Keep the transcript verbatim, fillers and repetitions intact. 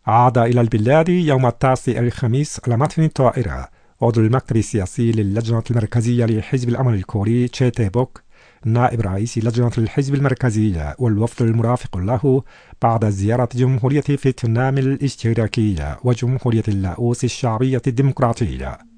عاد إلى البلاد يوم التاسع الخميس على متن الطائرة عضو المكتب السياسي للجنة المركزية لحزب الأمل الكوري تشي تي بوك، نائب رئيس لجنة الحزب المركزية والوفد المرافق له، بعد زيارة جمهورية فيتنام الاشتراكية وجمهورية اللاوس الشعبية الديمقراطية.